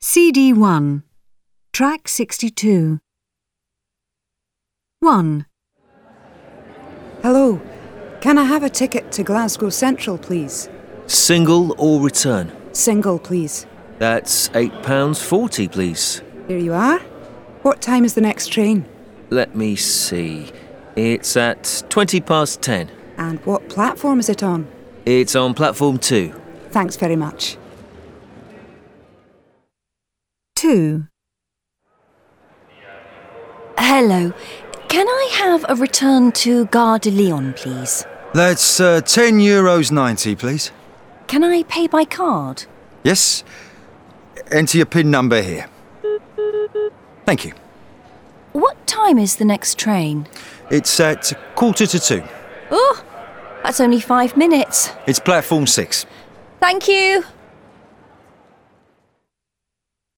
CD1, track 62. 1. Hello. Can I have a ticket to Glasgow Central, please? Single or return? Single, please. That's £8.40, please. Here you are. What time is the next train? Let me see. It's at 10:20. And what platform is it on? It's on platform 2. Thanks very much. 2. Hello. Can I have a return to Gare de Lyon, please? That's €10.90, please. Can I pay by card? Yes. Enter your PIN number here. Thank you. What time is the next train? It's at 1:45. Oh, that's only 5 minutes. It's platform 6. Thank you.